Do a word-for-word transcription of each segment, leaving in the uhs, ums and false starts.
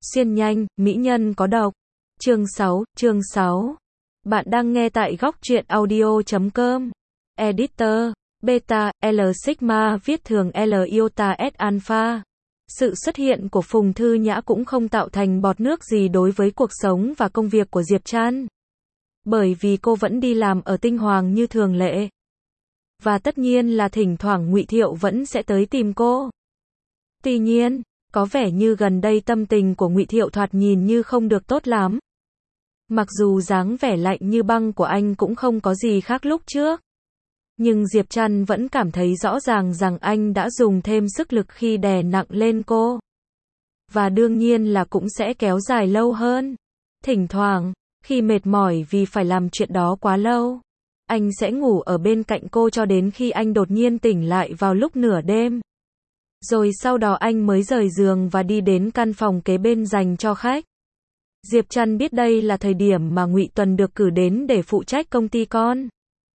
Xuyên nhanh, mỹ nhân có độc. Chương sáu, chương sáu. Bạn đang nghe tại góc truyện audio chấm com. Editor, Beta, L Sigma viết thường L Iota S Alpha. Sự xuất hiện của Phùng Thư Nhã cũng không tạo thành bọt nước gì đối với cuộc sống và công việc của Diệp Trăn. Bởi vì cô vẫn đi làm ở Tinh Hoàng như thường lệ. Và tất nhiên là thỉnh thoảng Ngụy Thiệu vẫn sẽ tới tìm cô. Tuy nhiên, có vẻ như gần đây tâm tình của Ngụy Thiệu thoạt nhìn như không được tốt lắm. Mặc dù dáng vẻ lạnh như băng của anh cũng không có gì khác lúc trước. Nhưng Diệp Trăn vẫn cảm thấy rõ ràng rằng anh đã dùng thêm sức lực khi đè nặng lên cô. Và đương nhiên là cũng sẽ kéo dài lâu hơn. Thỉnh thoảng, khi mệt mỏi vì phải làm chuyện đó quá lâu, anh sẽ ngủ ở bên cạnh cô cho đến khi anh đột nhiên tỉnh lại vào lúc nửa đêm. Rồi sau đó anh mới rời giường và đi đến căn phòng kế bên dành cho khách. Diệp Trăn biết đây là thời điểm mà Ngụy Tuần được cử đến để phụ trách công ty con.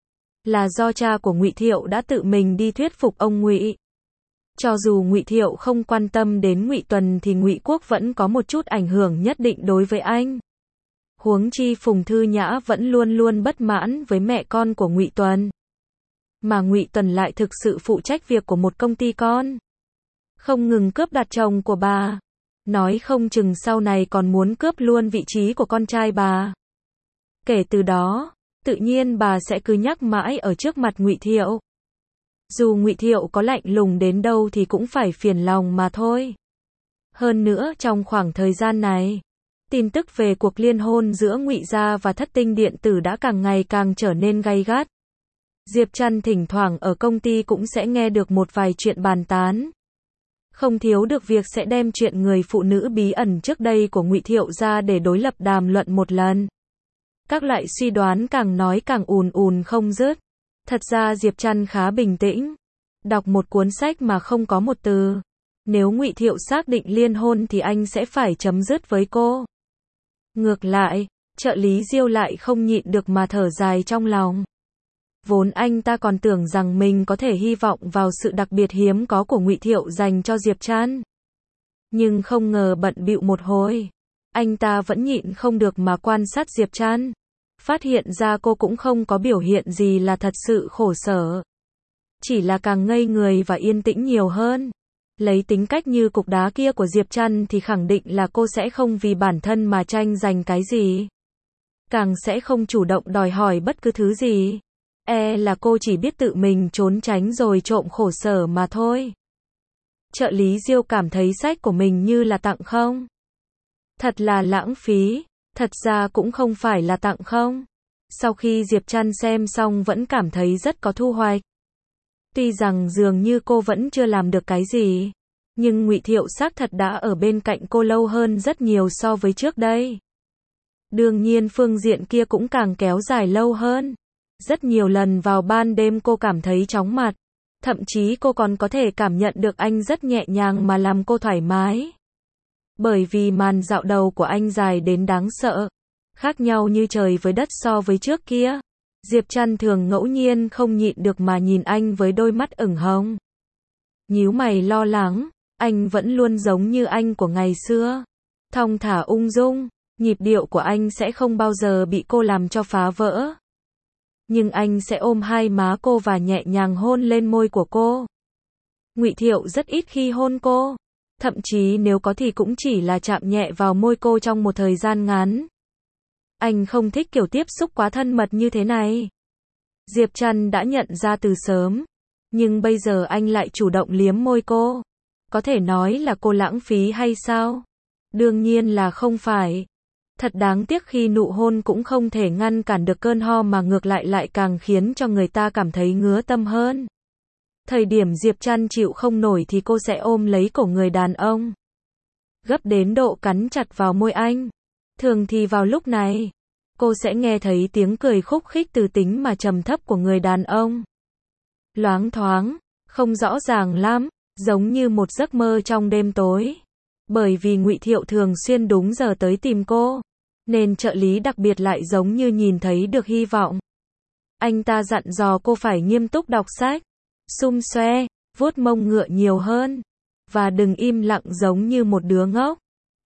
Là do cha của Ngụy Thiệu đã tự mình đi thuyết phục ông Ngụy. Cho dù Ngụy Thiệu không quan tâm đến Ngụy Tuần thì Ngụy Quốc vẫn có một chút ảnh hưởng nhất định đối với anh. Huống chi Phùng Thư Nhã vẫn luôn luôn bất mãn với mẹ con của Ngụy Tuần. Mà Ngụy Tuần lại thực sự phụ trách việc của một công ty con. Không ngừng cướp đoạt chồng của bà. Nói không chừng sau này còn muốn cướp luôn vị trí của con trai bà. Kể từ đó, tự nhiên bà sẽ cứ nhắc mãi ở trước mặt Ngụy Thiệu. Dù Ngụy Thiệu có lạnh lùng đến đâu thì cũng phải phiền lòng mà thôi. Hơn nữa trong khoảng thời gian này, tin tức về cuộc liên hôn giữa Ngụy gia và Thất Tinh Điện tử đã càng ngày càng trở nên gay gắt. Diệp Trăn thỉnh thoảng ở công ty cũng sẽ nghe được một vài chuyện bàn tán. Không thiếu được việc sẽ đem chuyện người phụ nữ bí ẩn trước đây của Ngụy Thiệu ra để đối lập đàm luận một lần. Các loại suy đoán càng nói càng ùn ùn không dứt. Thật ra Diệp Trăn khá bình tĩnh. Đọc một cuốn sách mà không có một từ. Nếu Ngụy Thiệu xác định liên hôn thì anh sẽ phải chấm dứt với cô. Ngược lại, trợ lý Diêu lại không nhịn được mà thở dài trong lòng. Vốn anh ta còn tưởng rằng mình có thể hy vọng vào sự đặc biệt hiếm có của Ngụy Thiệu dành cho Diệp Trăn. Nhưng không ngờ bận bịu một hồi, anh ta vẫn nhịn không được mà quan sát Diệp Trăn. Phát hiện ra cô cũng không có biểu hiện gì là thật sự khổ sở. Chỉ là càng ngây người và yên tĩnh nhiều hơn. Lấy tính cách như cục đá kia của Diệp Trăn thì khẳng định là cô sẽ không vì bản thân mà tranh giành cái gì. Càng sẽ không chủ động đòi hỏi bất cứ thứ gì. E là cô chỉ biết tự mình trốn tránh rồi trộm khổ sở mà thôi. Trợ lý Diêu cảm thấy sách của mình như là tặng không. Thật là lãng phí. Thật ra cũng không phải là tặng không. Sau khi Diệp Trăn xem xong vẫn cảm thấy rất có thu hoạch. Tuy rằng dường như cô vẫn chưa làm được cái gì, nhưng Ngụy Thiệu xác thật đã ở bên cạnh cô lâu hơn rất nhiều so với trước đây. Đương nhiên phương diện kia cũng càng kéo dài lâu hơn. Rất nhiều lần vào ban đêm cô cảm thấy chóng mặt. Thậm chí cô còn có thể cảm nhận được anh rất nhẹ nhàng mà làm cô thoải mái. Bởi vì màn dạo đầu của anh dài đến đáng sợ. Khác nhau như trời với đất so với trước kia. Diệp Trăn thường ngẫu nhiên không nhịn được mà nhìn anh với đôi mắt ửng hồng. Nhíu mày lo lắng, anh vẫn luôn giống như anh của ngày xưa. Thong thả ung dung, nhịp điệu của anh sẽ không bao giờ bị cô làm cho phá vỡ. Nhưng anh sẽ ôm hai má cô và nhẹ nhàng hôn lên môi của cô. Ngụy Thiệu rất ít khi hôn cô. Thậm chí nếu có thì cũng chỉ là chạm nhẹ vào môi cô trong một thời gian ngắn. Anh không thích kiểu tiếp xúc quá thân mật như thế này. Diệp Trăn đã nhận ra từ sớm. Nhưng bây giờ anh lại chủ động liếm môi cô. Có thể nói là cô lãng phí hay sao? Đương nhiên là không phải. Thật đáng tiếc khi nụ hôn cũng không thể ngăn cản được cơn ho mà ngược lại lại càng khiến cho người ta cảm thấy ngứa tâm hơn. Thời điểm Diệp Trăn chịu không nổi thì cô sẽ ôm lấy cổ người đàn ông. Gấp đến độ cắn chặt vào môi anh. Thường thì vào lúc này, cô sẽ nghe thấy tiếng cười khúc khích từ tính mà trầm thấp của người đàn ông. Loáng thoáng, không rõ ràng lắm, giống như một giấc mơ trong đêm tối. Bởi vì Ngụy Thiệu thường xuyên đúng giờ tới tìm cô, nên trợ lý đặc biệt lại giống như nhìn thấy được hy vọng. Anh ta dặn dò cô phải nghiêm túc đọc sách, xum xoe, vuốt mông ngựa nhiều hơn, và đừng im lặng giống như một đứa ngốc.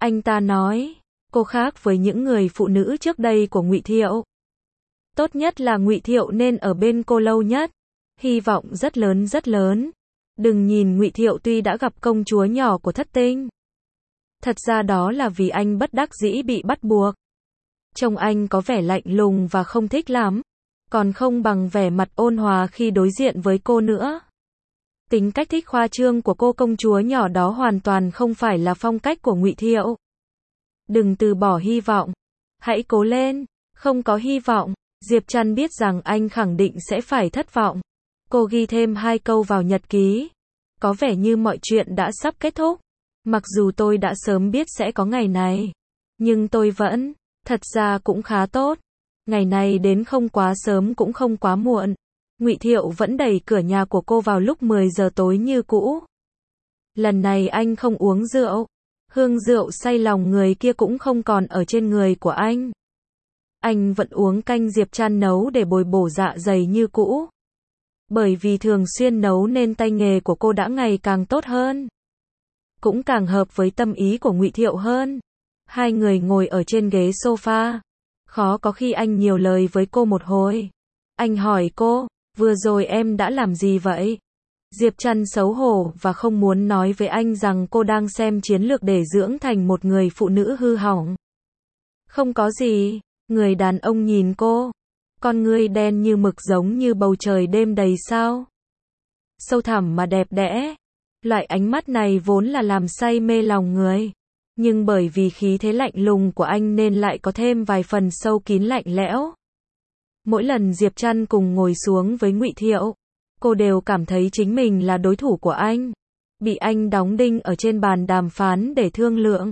Anh ta nói, cô khác với những người phụ nữ trước đây của Ngụy Thiệu. Tốt nhất là Ngụy Thiệu nên ở bên cô lâu nhất. Hy vọng rất lớn rất lớn. Đừng nhìn Ngụy Thiệu tuy đã gặp công chúa nhỏ của thất tinh. Thật ra đó là vì anh bất đắc dĩ bị bắt buộc. Trông anh có vẻ lạnh lùng và không thích lắm. Còn không bằng vẻ mặt ôn hòa khi đối diện với cô nữa. Tính cách thích khoa trương của cô công chúa nhỏ đó hoàn toàn không phải là phong cách của Ngụy Thiệu. Đừng từ bỏ hy vọng. Hãy cố lên. Không có hy vọng. Diệp Trăn biết rằng anh khẳng định sẽ phải thất vọng. Cô ghi thêm hai câu vào nhật ký. Có vẻ như mọi chuyện đã sắp kết thúc. Mặc dù tôi đã sớm biết sẽ có ngày này. Nhưng tôi vẫn, thật ra cũng khá tốt. Ngày này đến không quá sớm cũng không quá muộn. Ngụy Thiệu vẫn đẩy cửa nhà của cô vào lúc mười giờ tối như cũ. Lần này anh không uống rượu. Hương rượu say lòng người kia cũng không còn ở trên người của anh. Anh vẫn uống canh Diệp Trăn nấu để bồi bổ dạ dày như cũ. Bởi vì thường xuyên nấu nên tay nghề của cô đã ngày càng tốt hơn. Cũng càng hợp với tâm ý của Ngụy Thiệu hơn. Hai người ngồi ở trên ghế sofa. Khó có khi anh nhiều lời với cô một hồi. Anh hỏi cô, vừa rồi em đã làm gì vậy? Diệp Trăn xấu hổ và không muốn nói với anh rằng cô đang xem chiến lược để dưỡng thành một người phụ nữ hư hỏng. Không có gì. Người đàn ông nhìn cô. Con ngươi đen như mực giống như bầu trời đêm đầy sao. Sâu thẳm mà đẹp đẽ. Loại ánh mắt này vốn là làm say mê lòng người. Nhưng bởi vì khí thế lạnh lùng của anh nên lại có thêm vài phần sâu kín lạnh lẽo. Mỗi lần Diệp Trăn cùng ngồi xuống với Ngụy Thiệu, cô đều cảm thấy chính mình là đối thủ của anh. Bị anh đóng đinh ở trên bàn đàm phán để thương lượng.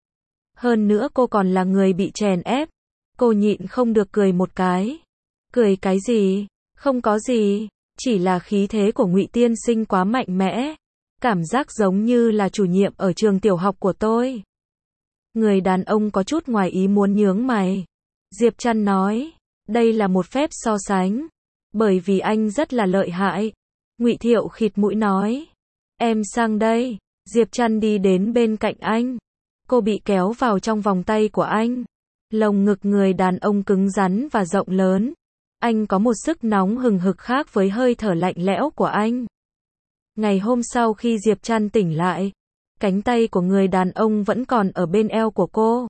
Hơn nữa cô còn là người bị chèn ép. Cô nhịn không được cười một cái. Cười cái gì? Không có gì. Chỉ là khí thế của Ngụy tiên sinh quá mạnh mẽ. Cảm giác giống như là chủ nhiệm ở trường tiểu học của tôi. Người đàn ông có chút ngoài ý muốn nhướng mày. Diệp Trăn nói, đây là một phép so sánh. Bởi vì anh rất là lợi hại. Ngụy Thiệu khịt mũi nói, em sang đây. Diệp Trăn đi đến bên cạnh anh. Cô bị kéo vào trong vòng tay của anh. Lồng ngực người đàn ông cứng rắn và rộng lớn. Anh có một sức nóng hừng hực khác với hơi thở lạnh lẽo của anh. Ngày hôm sau khi Diệp Trăn tỉnh lại, cánh tay của người đàn ông vẫn còn ở bên eo của cô.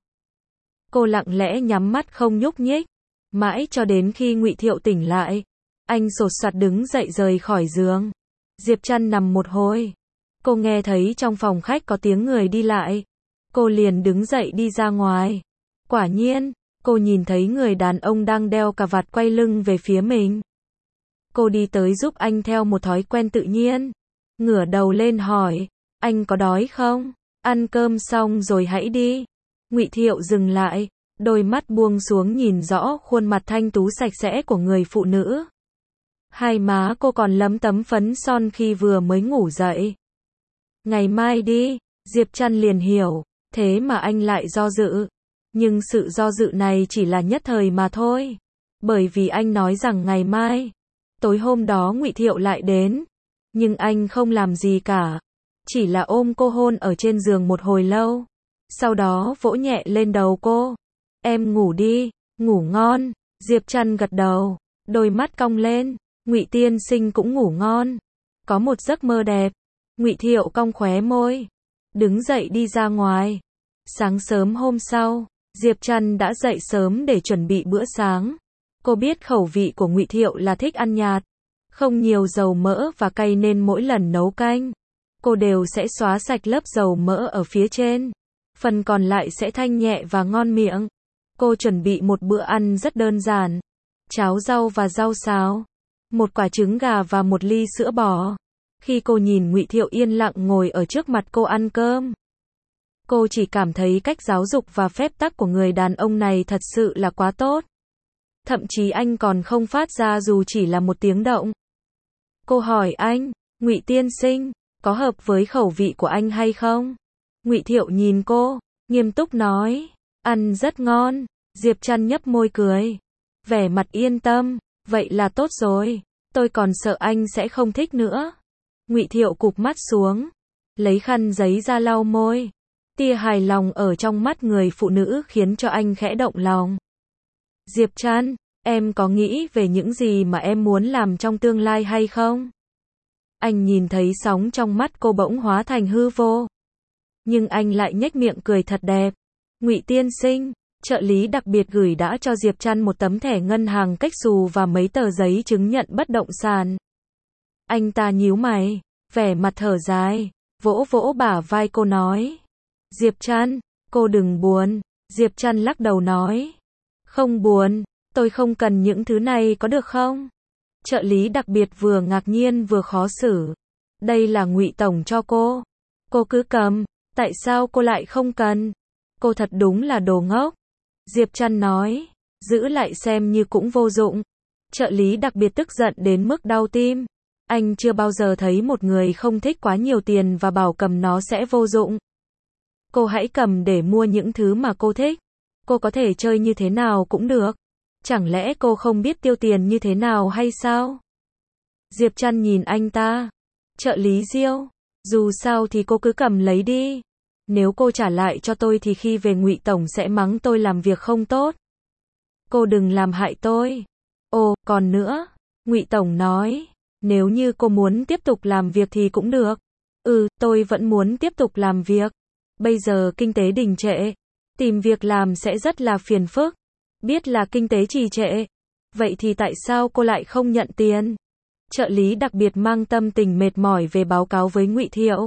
Cô lặng lẽ nhắm mắt không nhúc nhích, mãi cho đến khi Ngụy Thiệu tỉnh lại. Anh sột soạt đứng dậy rời khỏi giường. Diệp Trăn nằm một hồi. Cô nghe thấy trong phòng khách có tiếng người đi lại. Cô liền đứng dậy đi ra ngoài. Quả nhiên, cô nhìn thấy người đàn ông đang đeo cà vạt quay lưng về phía mình. Cô đi tới giúp anh theo một thói quen tự nhiên. Ngửa đầu lên hỏi, anh có đói không? Ăn cơm xong rồi hãy đi. Ngụy Thiệu dừng lại, đôi mắt buông xuống nhìn rõ khuôn mặt thanh tú sạch sẽ của người phụ nữ. Hai má cô còn lấm tấm phấn son khi vừa mới ngủ dậy. Ngày mai đi, Diệp Trăn liền hiểu, thế mà anh lại do dự. Nhưng sự do dự này chỉ là nhất thời mà thôi. Bởi vì anh nói rằng ngày mai. Tối hôm đó Ngụy Thiệu lại đến. Nhưng anh không làm gì cả. Chỉ là ôm cô hôn ở trên giường một hồi lâu. Sau đó vỗ nhẹ lên đầu cô. Em ngủ đi, ngủ ngon. Diệp Trăn gật đầu, đôi mắt cong lên. Ngụy tiên sinh cũng ngủ ngon. Có một giấc mơ đẹp. Ngụy Thiệu cong khóe môi. Đứng dậy đi ra ngoài. Sáng sớm hôm sau, Diệp Trăn đã dậy sớm để chuẩn bị bữa sáng. Cô biết khẩu vị của Ngụy Thiệu là thích ăn nhạt, không nhiều dầu mỡ và cay nên mỗi lần nấu canh, cô đều sẽ xóa sạch lớp dầu mỡ ở phía trên. Phần còn lại sẽ thanh nhẹ và ngon miệng. Cô chuẩn bị một bữa ăn rất đơn giản. Cháo rau và rau xào, một quả trứng gà và một ly sữa bò. Khi cô nhìn Ngụy Thiệu yên lặng ngồi ở trước mặt cô ăn cơm, cô chỉ cảm thấy cách giáo dục và phép tắc của người đàn ông này thật sự là quá tốt. Thậm chí anh còn không phát ra dù chỉ là một tiếng động. Cô hỏi anh, Ngụy tiên sinh, có hợp với khẩu vị của anh hay không? Ngụy Thiệu nhìn cô, nghiêm túc nói, ăn rất ngon. Diệp Trăn nhấp môi cười, vẻ mặt yên tâm, vậy là tốt rồi, tôi còn sợ anh sẽ không thích nữa. Ngụy Thiệu cụp mắt xuống, lấy khăn giấy ra lau môi. Tia hài lòng ở trong mắt người phụ nữ khiến cho anh khẽ động lòng. Diệp Trăn, em có nghĩ về những gì mà em muốn làm trong tương lai hay không? Anh nhìn thấy sóng trong mắt cô bỗng hóa thành hư vô. Nhưng anh lại nhếch miệng cười thật đẹp. Ngụy tiên sinh, trợ lý đặc biệt gửi đã cho Diệp Trăn một tấm thẻ ngân hàng cách xù và mấy tờ giấy chứng nhận bất động sản. Anh ta nhíu mày, vẻ mặt thở dài, vỗ vỗ bả vai cô nói. Diệp Trăn, cô đừng buồn. Diệp Trăn lắc đầu nói. Không buồn, tôi không cần những thứ này có được không? Trợ lý đặc biệt vừa ngạc nhiên vừa khó xử. Đây là Ngụy tổng cho cô. Cô cứ cầm, tại sao cô lại không cần? Cô thật đúng là đồ ngốc. Diệp Trăn nói, giữ lại xem như cũng vô dụng. Trợ lý đặc biệt tức giận đến mức đau tim. Anh chưa bao giờ thấy một người không thích quá nhiều tiền và bảo cầm nó sẽ vô dụng. Cô hãy cầm để mua những thứ mà cô thích. Cô có thể chơi như thế nào cũng được. Chẳng lẽ cô không biết tiêu tiền như thế nào hay sao? Diệp Trăn nhìn anh ta. Trợ lý Diêu, dù sao thì cô cứ cầm lấy đi. Nếu cô trả lại cho tôi thì khi về Ngụy tổng sẽ mắng tôi làm việc không tốt. Cô đừng làm hại tôi. Ồ, còn nữa, Ngụy tổng nói, nếu như cô muốn tiếp tục làm việc thì cũng được. Ừ, tôi vẫn muốn tiếp tục làm việc. Bây giờ kinh tế đình trệ, tìm việc làm sẽ rất là phiền phức. Biết là kinh tế trì trệ. Vậy thì tại sao cô lại không nhận tiền? Trợ lý đặc biệt mang tâm tình mệt mỏi về báo cáo với Ngụy Thiệu.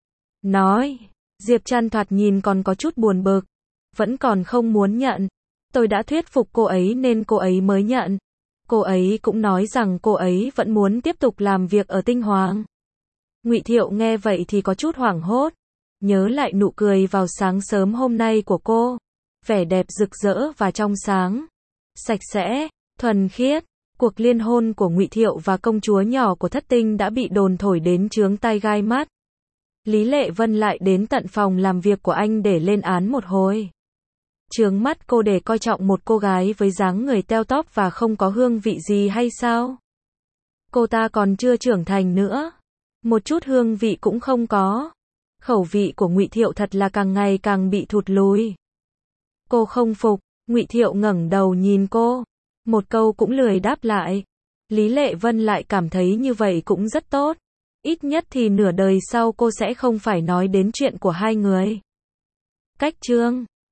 Nói, Diệp Trăn thoạt nhìn còn có chút buồn bực. Vẫn còn không muốn nhận. Tôi đã thuyết phục cô ấy nên cô ấy mới nhận. Cô ấy cũng nói rằng cô ấy vẫn muốn tiếp tục làm việc ở Tinh Hoàng. Ngụy Thiệu nghe vậy thì có chút hoảng hốt. Nhớ lại nụ cười vào sáng sớm hôm nay của cô. Vẻ đẹp rực rỡ và trong sáng. Sạch sẽ, thuần khiết. Cuộc liên hôn của Ngụy Thiệu và công chúa nhỏ của Thất Tinh đã bị đồn thổi đến chướng tai gai mắt. Lý Lệ Vân lại đến tận phòng làm việc của anh để lên án một hồi. Chướng mắt cô để coi trọng một cô gái với dáng người teo tóp và không có hương vị gì hay sao? Cô ta còn chưa trưởng thành nữa. Một chút hương vị cũng không có. Khẩu vị của Ngụy Thiệu thật là càng ngày càng bị thụt lùi. Cô không phục. Ngụy Thiệu ngẩng đầu nhìn cô. Một câu cũng lười đáp lại. Lý Lệ Vân lại cảm thấy như vậy cũng rất tốt. Ít nhất thì nửa đời sau cô sẽ không phải nói đến chuyện của hai người. Cách chương